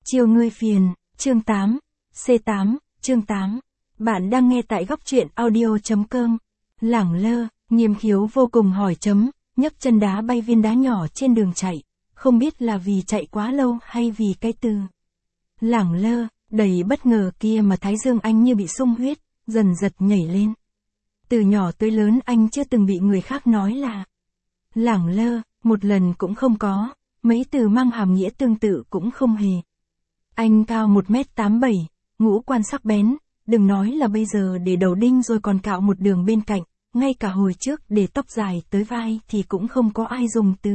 Chiều ngươi phiền, chương 8, C8, chương 8. Bạn đang nghe tại góc truyện audio.com. Lẳng lơ, Nghiêm Khiếu vô cùng hỏi chấm, nhấc chân đá bay viên đá nhỏ trên đường chạy, không biết là vì chạy quá lâu hay vì cái từ lẳng lơ, đầy bất ngờ kia mà thái dương anh như bị sung huyết, dần giật nhảy lên. Từ nhỏ tới lớn anh chưa từng bị người khác nói là lẳng lơ, một lần cũng không có, mấy từ mang hàm nghĩa tương tự cũng không hề. Anh cao 1m87, ngũ quan sắc bén, đừng nói là bây giờ để đầu đinh rồi còn cạo một đường bên cạnh, ngay cả hồi trước để tóc dài tới vai thì cũng không có ai dùng từ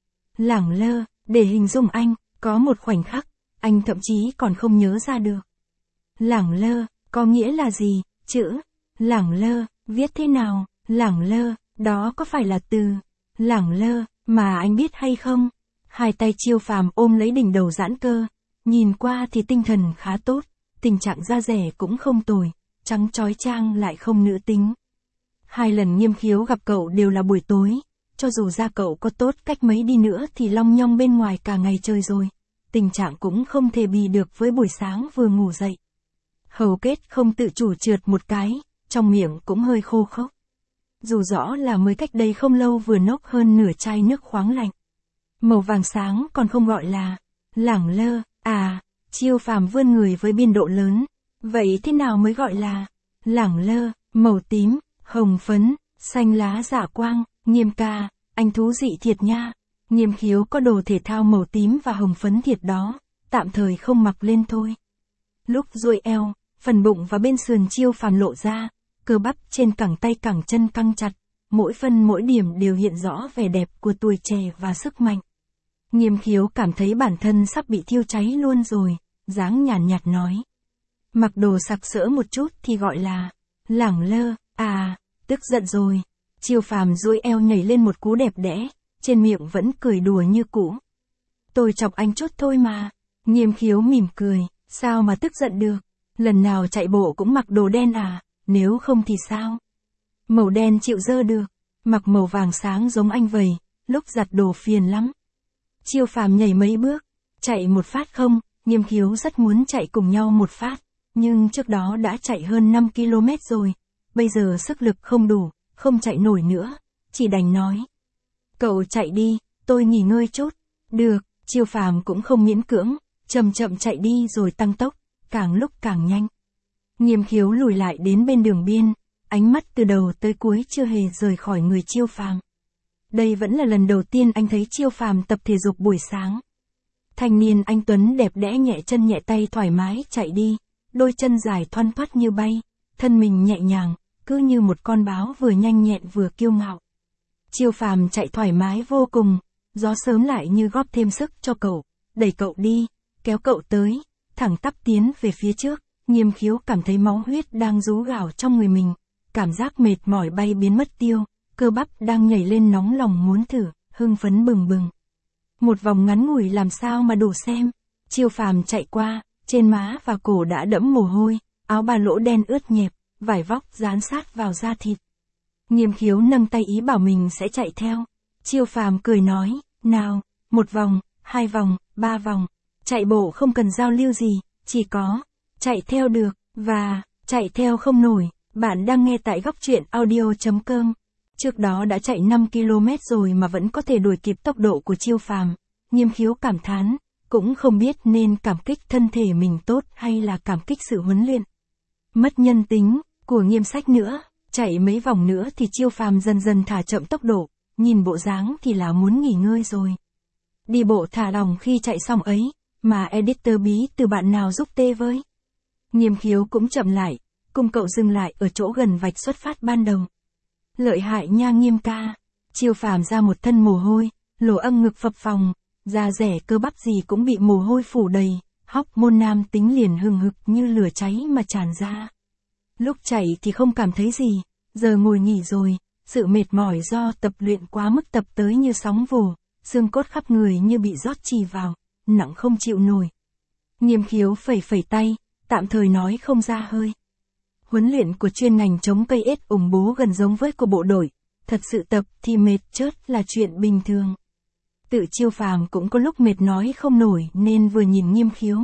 lẳng lơ để hình dung anh, có một khoảnh khắc, anh thậm chí còn không nhớ ra được. Lẳng lơ, có nghĩa là gì? Chữ lẳng lơ, viết thế nào? Lẳng lơ, đó có phải là từ lẳng lơ mà anh biết hay không? Hai tay Chiêu Phàm ôm lấy đỉnh đầu giãn cơ, nhìn qua thì tinh thần khá tốt, tình trạng da dẻ cũng không tồi, trắng chói chang lại không nữ tính. Hai lần Nghiêm Khiếu gặp cậu đều là buổi tối, cho dù da cậu có tốt cách mấy đi nữa thì long nhong bên ngoài cả ngày trời rồi, tình trạng cũng không thể bì được với buổi sáng vừa ngủ dậy. Hầu kết không tự chủ trượt một cái, trong miệng cũng hơi khô khốc. Dù rõ là mới cách đây không lâu vừa nốc hơn nửa chai nước khoáng lạnh. Màu vàng sáng còn không gọi là lẳng lơ, à, Chiêu Phàm vươn người với biên độ lớn. Vậy thế nào mới gọi là lẳng lơ? Màu tím, hồng phấn, xanh lá dạ quang. Nghiêm ca, anh thú dị thiệt nha. Nghiêm Khiếu có đồ thể thao màu tím và hồng phấn thiệt đó, tạm thời không mặc lên thôi. Lúc duỗi eo, phần bụng và bên sườn Chiêu Phàm lộ ra, cơ bắp trên cẳng tay cẳng chân căng chặt, mỗi phân mỗi điểm đều hiện rõ vẻ đẹp của tuổi trẻ và sức mạnh. Nghiêm Khiếu cảm thấy bản thân sắp bị thiêu cháy luôn rồi, dáng nhàn nhạt nói. Mặc đồ sặc sỡ một chút thì gọi là lẳng lơ, à, tức giận rồi. Chiêu Phàm duỗi eo nhảy lên một cú đẹp đẽ, trên miệng vẫn cười đùa như cũ. Tôi chọc anh chút thôi mà. Nghiêm Khiếu mỉm cười, sao mà tức giận được, lần nào chạy bộ cũng mặc đồ đen à, nếu không thì sao? Màu đen chịu dơ được, mặc màu vàng sáng giống anh vậy, lúc giặt đồ phiền lắm. Chiêu Phàm nhảy mấy bước, chạy một phát không, Nghiêm Khiếu rất muốn chạy cùng nhau một phát, nhưng trước đó đã chạy hơn 5 km rồi, bây giờ sức lực không đủ, không chạy nổi nữa, chỉ đành nói. Cậu chạy đi, tôi nghỉ ngơi chút. Được, Chiêu Phàm cũng không miễn cưỡng, chậm chậm chạy đi rồi tăng tốc, càng lúc càng nhanh. Nghiêm Khiếu lùi lại đến bên đường biên, ánh mắt từ đầu tới cuối chưa hề rời khỏi người Chiêu Phàm. Đây vẫn là lần đầu tiên anh thấy Chiêu Phàm tập thể dục buổi sáng. Thanh niên anh tuấn đẹp đẽ nhẹ chân nhẹ tay thoải mái chạy đi, đôi chân dài thoăn thoắt như bay, thân mình nhẹ nhàng, cứ như một con báo vừa nhanh nhẹn vừa kiêu ngạo. Chiêu Phàm chạy thoải mái vô cùng, gió sớm lại như góp thêm sức cho cậu, đẩy cậu đi, kéo cậu tới, thẳng tắp tiến về phía trước. Nghiêm Khiếu cảm thấy máu huyết đang rú gào trong người mình, cảm giác mệt mỏi bay biến mất tiêu, cơ bắp đang nhảy lên nóng lòng muốn thử, hưng phấn bừng bừng. Một vòng ngắn ngủi làm sao mà đủ xem. Chiêu Phàm chạy qua, trên má và cổ đã đẫm mồ hôi, áo ba lỗ đen ướt nhẹp, vải vóc dán sát vào da thịt. Nghiêm Khiếu nâng tay ý bảo mình sẽ chạy theo. Chiêu Phàm cười nói, nào, một vòng, hai vòng, ba vòng, chạy bộ không cần giao lưu gì, chỉ có chạy theo được, và chạy theo không nổi. Bạn đang nghe tại góc truyện audio.com. Trước đó đã chạy 5 km rồi mà vẫn có thể đuổi kịp tốc độ của Chiêu Phàm. Nghiêm Khiếu cảm thán, cũng không biết nên cảm kích thân thể mình tốt hay là cảm kích sự huấn luyện mất nhân tính của Nghiêm Sách nữa. Chạy mấy vòng nữa thì Chiêu Phàm dần dần thả chậm tốc độ, nhìn bộ dáng thì là muốn nghỉ ngơi rồi. Đi bộ thả lỏng khi chạy xong ấy, mà editor bí từ bạn nào giúp tê với. Nghiêm Khiếu cũng chậm lại, cùng cậu dừng lại ở chỗ gần vạch xuất phát ban đầu. Lợi hại nha Nghiêm ca. Chiêu Phàm ra một thân mồ hôi, lỗ âm ngực phập phồng, da rẻ cơ bắp gì cũng bị mồ hôi phủ đầy, hóc môn nam tính liền hừng hực như lửa cháy mà tràn ra. Lúc chạy thì không cảm thấy gì, giờ ngồi nghỉ rồi, sự mệt mỏi do tập luyện quá mức tập tới như sóng vồ, xương cốt khắp người như bị rót chì vào, nặng không chịu nổi. Nghiêm Khiếu phẩy phẩy tay, tạm thời nói không ra hơi. Huấn luyện của chuyên ngành chống cây ếch ủng bố gần giống với của bộ đội, thật sự tập thì mệt chớt là chuyện bình thường. Tự Chiêu Phàm cũng có lúc mệt nói không nổi nên vừa nhìn Nghiêm Khiếu,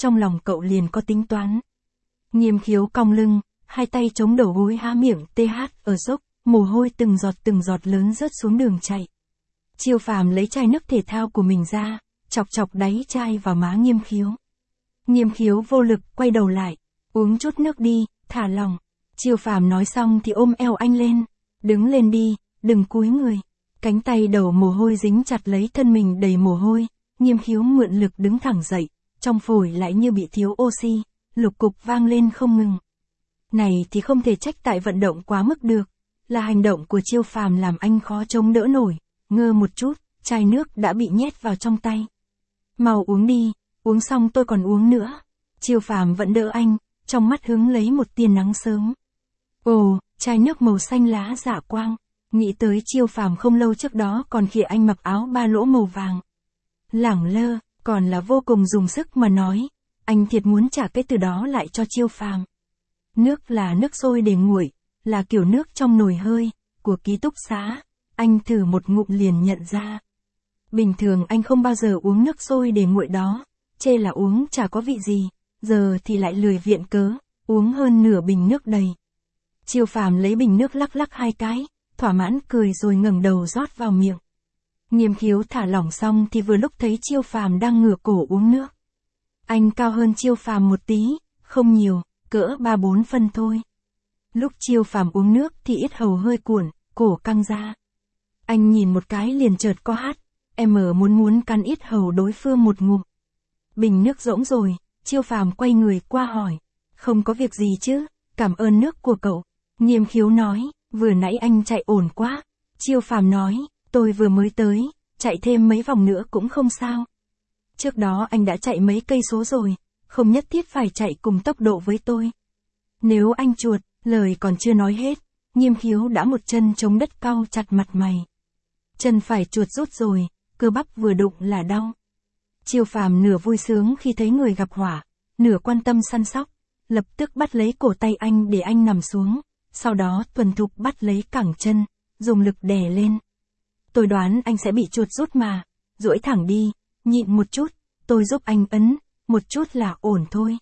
trong lòng cậu liền có tính toán. Nghiêm Khiếu cong lưng, hai tay chống đầu gối há miệng TH ở dốc, mồ hôi từng giọt lớn rớt xuống đường chạy. Chiêu Phàm lấy chai nước thể thao của mình ra, chọc chọc đáy chai vào má Nghiêm Khiếu. Nghiêm Khiếu vô lực quay đầu lại, uống chút nước đi, thả lỏng. Chiêu Phàm nói xong thì ôm eo anh lên, đứng lên đi, đừng cúi người. Cánh tay đầu mồ hôi dính chặt lấy thân mình đầy mồ hôi, Nghiêm Khiếu mượn lực đứng thẳng dậy, trong phổi lại như bị thiếu oxy, lục cục vang lên không ngừng. Này thì không thể trách tại vận động quá mức được, là hành động của Chiêu Phàm làm anh khó chống đỡ nổi, ngơ một chút, chai nước đã bị nhét vào trong tay. Mau uống đi, uống xong tôi còn uống nữa. Chiêu Phàm vẫn đỡ anh, trong mắt hứng lấy một tia nắng sớm. Ồ, chai nước màu xanh lá dạ quang, nghĩ tới Chiêu Phàm không lâu trước đó còn khịa anh mặc áo ba lỗ màu vàng. Lẳng lơ, còn là vô cùng dùng sức mà nói, anh thiệt muốn trả cái từ đó lại cho Chiêu Phàm. Nước là nước sôi để nguội, là kiểu nước trong nồi hơi, của ký túc xá, anh thử một ngụm liền nhận ra. Bình thường anh không bao giờ uống nước sôi để nguội đó, chê là uống chả có vị gì, giờ thì lại lười viện cớ, uống hơn nửa bình nước đầy. Chiêu Phàm lấy bình nước lắc lắc hai cái, thỏa mãn cười rồi ngẩng đầu rót vào miệng. Nghiêm Khiếu thả lỏng xong thì vừa lúc thấy Chiêu Phàm đang ngửa cổ uống nước. Anh cao hơn Chiêu Phàm một tí, không nhiều, cỡ 3-4 phân thôi. Lúc Chiêu Phàm uống nước thì yết hầu hơi cuộn, cổ căng ra. Anh nhìn một cái liền chợt co hắt, em muốn cắn yết hầu đối phương một ngụm. Bình nước rỗng rồi, Chiêu Phàm quay người qua hỏi. Không có việc gì chứ, cảm ơn nước của cậu. Nghiêm Khiếu nói, vừa nãy anh chạy ổn quá. Chiêu Phàm nói, tôi vừa mới tới, chạy thêm mấy vòng nữa cũng không sao. Trước đó anh đã chạy mấy cây số rồi, không nhất thiết phải chạy cùng tốc độ với tôi. Nếu anh chuột, lời còn chưa nói hết, Nghiêm Khiếu đã một chân chống đất cau chặt mặt mày. Chân phải chuột rút rồi, cơ bắp vừa đụng là đau. Chiêu Phàm nửa vui sướng khi thấy người gặp họa, nửa quan tâm săn sóc, lập tức bắt lấy cổ tay anh để anh nằm xuống, sau đó thuần thục bắt lấy cẳng chân, dùng lực đè lên. Tôi đoán anh sẽ bị chuột rút mà, duỗi thẳng đi, nhịn một chút, tôi giúp anh ấn, một chút là ổn thôi.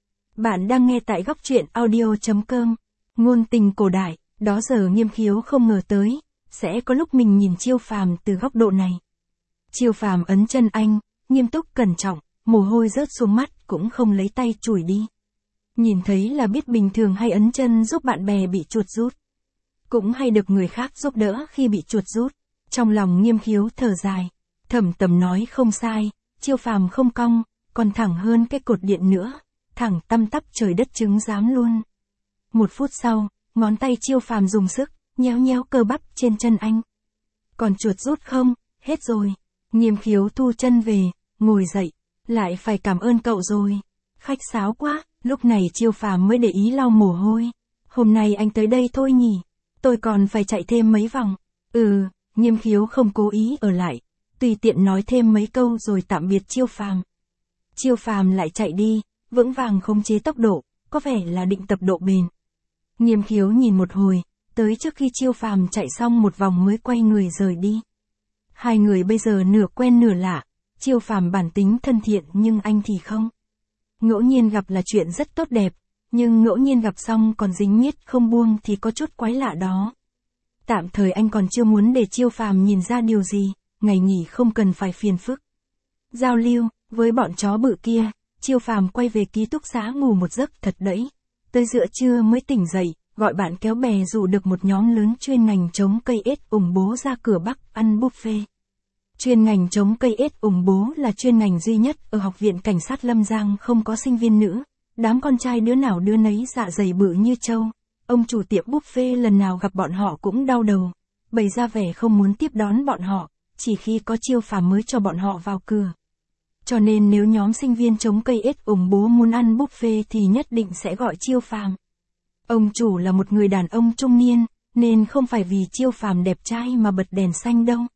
Bạn đang nghe tại góc truyện audio.com, ngôn tình cổ đại, đó giờ Nghiêm Khiếu không ngờ tới, sẽ có lúc mình nhìn Chiêu Phàm từ góc độ này. Chiêu Phàm ấn chân anh, nghiêm túc cẩn trọng, mồ hôi rớt xuống mắt cũng không lấy tay chùi đi. Nhìn thấy là biết bình thường hay ấn chân giúp bạn bè bị chuột rút. Cũng hay được người khác giúp đỡ khi bị chuột rút. Trong lòng Nghiêm Khiếu thở dài, thầm tầm nói không sai, Chiêu Phàm không cong, còn thẳng hơn cái cột điện nữa, thẳng tăm tắp trời đất chứng giám luôn. Một phút sau, ngón tay Chiêu Phàm dùng sức, nhéo nhéo cơ bắp trên chân anh. Còn chuột rút không? Hết rồi. Nghiêm Khiếu thu chân về, ngồi dậy, lại phải cảm ơn cậu rồi. Khách sáo quá, lúc này Chiêu Phàm mới để ý lau mồ hôi. Hôm nay anh tới đây thôi nhỉ, tôi còn phải chạy thêm mấy vòng. Nghiêm Khiếu không cố ý ở lại, tùy tiện nói thêm mấy câu rồi tạm biệt Chiêu Phàm. Chiêu Phàm lại chạy đi, vững vàng khống chế tốc độ, có vẻ là định tập độ bền. Nghiêm Khiếu nhìn một hồi, tới trước khi Chiêu Phàm chạy xong một vòng mới quay người rời đi. Hai người bây giờ nửa quen nửa lạ, Chiêu Phàm bản tính thân thiện nhưng anh thì không. Ngẫu nhiên gặp là chuyện rất tốt đẹp, nhưng ngẫu nhiên gặp xong còn dính miết không buông thì có chút quái lạ đó. Tạm thời anh còn chưa muốn để Chiêu Phàm nhìn ra điều gì, ngày nghỉ không cần phải phiền phức. Giao lưu, với bọn chó bự kia, Chiêu Phàm quay về ký túc xá ngủ một giấc thật đẫy. Tới giữa trưa mới tỉnh dậy, gọi bạn kéo bè rủ được một nhóm lớn chuyên ngành chống cây ết ủng bố ra cửa Bắc ăn buffet. Chuyên ngành chống cây ết ủng bố là chuyên ngành duy nhất ở Học viện Cảnh sát Lâm Giang không có sinh viên nữ. Đám con trai đứa nào đứa nấy dạ dày bự như trâu. Ông chủ tiệm buffet lần nào gặp bọn họ cũng đau đầu, bày ra vẻ không muốn tiếp đón bọn họ, chỉ khi có Chiêu Phàm mới cho bọn họ vào cửa. Cho nên nếu nhóm sinh viên chống cây ết ủng bố muốn ăn buffet thì nhất định sẽ gọi Chiêu Phàm. Ông chủ là một người đàn ông trung niên, nên không phải vì Chiêu Phàm đẹp trai mà bật đèn xanh đâu.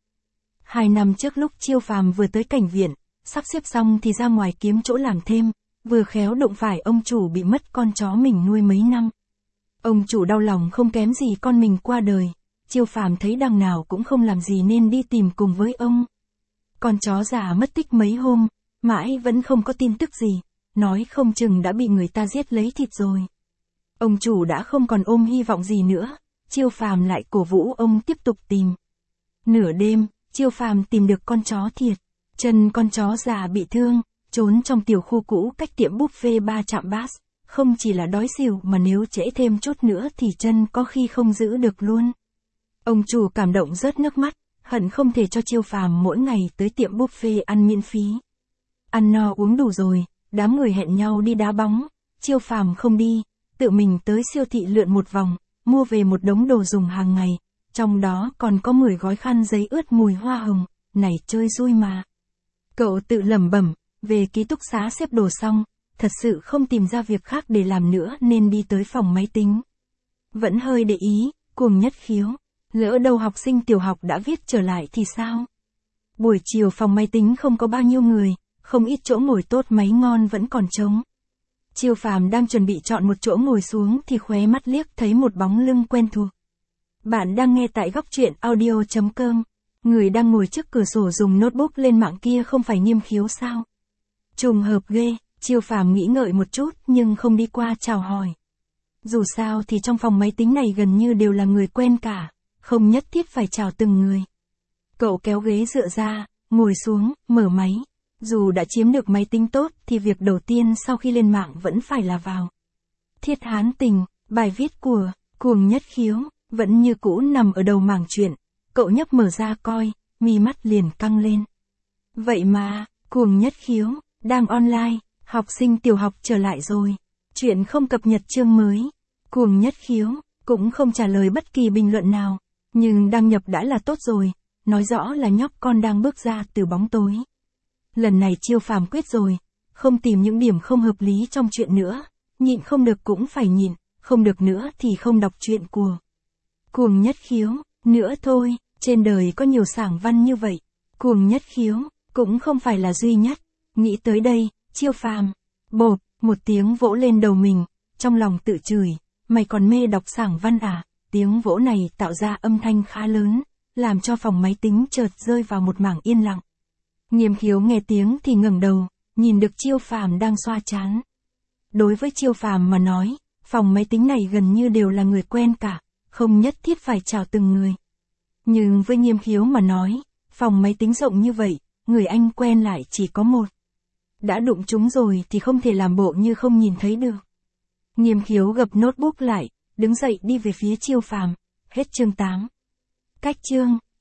2 năm trước lúc Chiêu Phàm vừa tới cảnh viện, sắp xếp xong thì ra ngoài kiếm chỗ làm thêm, vừa khéo đụng phải ông chủ bị mất con chó mình nuôi mấy năm. Ông chủ đau lòng không kém gì con mình qua đời, Chiêu Phàm thấy đằng nào cũng không làm gì nên đi tìm cùng với ông. Con chó già mất tích mấy hôm, mãi vẫn không có tin tức gì, nói không chừng đã bị người ta giết lấy thịt rồi. Ông chủ đã không còn ôm hy vọng gì nữa, Chiêu Phàm lại cổ vũ ông tiếp tục tìm. Nửa đêm, Chiêu Phàm tìm được con chó thiệt, chân con chó già bị thương, trốn trong tiểu khu cũ cách tiệm buffet 3 trạm Bass, không chỉ là đói xỉu mà nếu trễ thêm chút nữa thì chân có khi không giữ được luôn. Ông chủ cảm động rớt nước mắt, hận không thể cho Chiêu Phàm mỗi ngày tới tiệm buffet ăn miễn phí. Ăn no uống đủ rồi, đám người hẹn nhau đi đá bóng, Chiêu Phàm không đi, tự mình tới siêu thị lượn một vòng, mua về một đống đồ dùng hàng ngày, trong đó còn có 10 gói khăn giấy ướt mùi hoa hồng, này chơi vui mà. Cậu tự lẩm bẩm, về ký túc xá xếp đồ xong, thật sự không tìm ra việc khác để làm nữa nên đi tới phòng máy tính. Vẫn hơi để ý, Cuồng Nhất Khiếu, lỡ đâu học sinh tiểu học đã viết trở lại thì sao? Buổi chiều phòng máy tính không có bao nhiêu người, không ít chỗ ngồi tốt máy ngon vẫn còn trống. Chiêu Phàm đang chuẩn bị chọn một chỗ ngồi xuống thì khóe mắt liếc thấy một bóng lưng quen thuộc. Bạn đang nghe tại góc truyện audio.com. Người đang ngồi trước cửa sổ dùng notebook lên mạng kia không phải Nghiêm Khiếu sao? Trùng hợp ghê, Chiêu Phàm nghĩ ngợi một chút nhưng không đi qua chào hỏi. Dù sao thì trong phòng máy tính này gần như đều là người quen cả, không nhất thiết phải chào từng người. Cậu kéo ghế dựa ra, ngồi xuống, mở máy. Dù đã chiếm được máy tính tốt thì việc đầu tiên sau khi lên mạng vẫn phải là vào. Thiết Hán Tình, bài viết của Cuồng Nhất Khiếu, vẫn như cũ nằm ở đầu mảng chuyện. Cậu nhấp mở ra coi, mi mắt liền căng lên. Vậy mà, Cuồng Nhất Khiếu, đang online, học sinh tiểu học trở lại rồi. Chuyện không cập nhật chương mới. Cuồng Nhất Khiếu, cũng không trả lời bất kỳ bình luận nào. Nhưng đăng nhập đã là tốt rồi, nói rõ là nhóc con đang bước ra từ bóng tối. Lần này Chiêu Phàm quyết rồi, không tìm những điểm không hợp lý trong chuyện nữa, nhịn không được cũng phải nhịn, không được nữa thì không đọc chuyện của Cuồng Nhất Khiếu, nữa thôi, trên đời có nhiều sảng văn như vậy, Cuồng Nhất Khiếu, cũng không phải là duy nhất, nghĩ tới đây, Chiêu Phàm, bộp, một tiếng vỗ lên đầu mình, trong lòng tự chửi, mày còn mê đọc sảng văn à, tiếng vỗ này tạo ra âm thanh khá lớn, làm cho phòng máy tính chợt rơi vào một mảng yên lặng. Nghiêm Khiếu nghe tiếng thì ngẩng đầu, nhìn được Chiêu Phàm đang xoa trán. Đối với Chiêu Phàm mà nói, phòng máy tính này gần như đều là người quen cả, không nhất thiết phải chào từng người. Nhưng với Nghiêm Khiếu mà nói, phòng máy tính rộng như vậy, người anh quen lại chỉ có một. Đã đụng chúng rồi thì không thể làm bộ như không nhìn thấy được. Nghiêm Khiếu gập notebook lại, đứng dậy đi về phía Chiêu Phàm. Hết chương 8. Cách chương.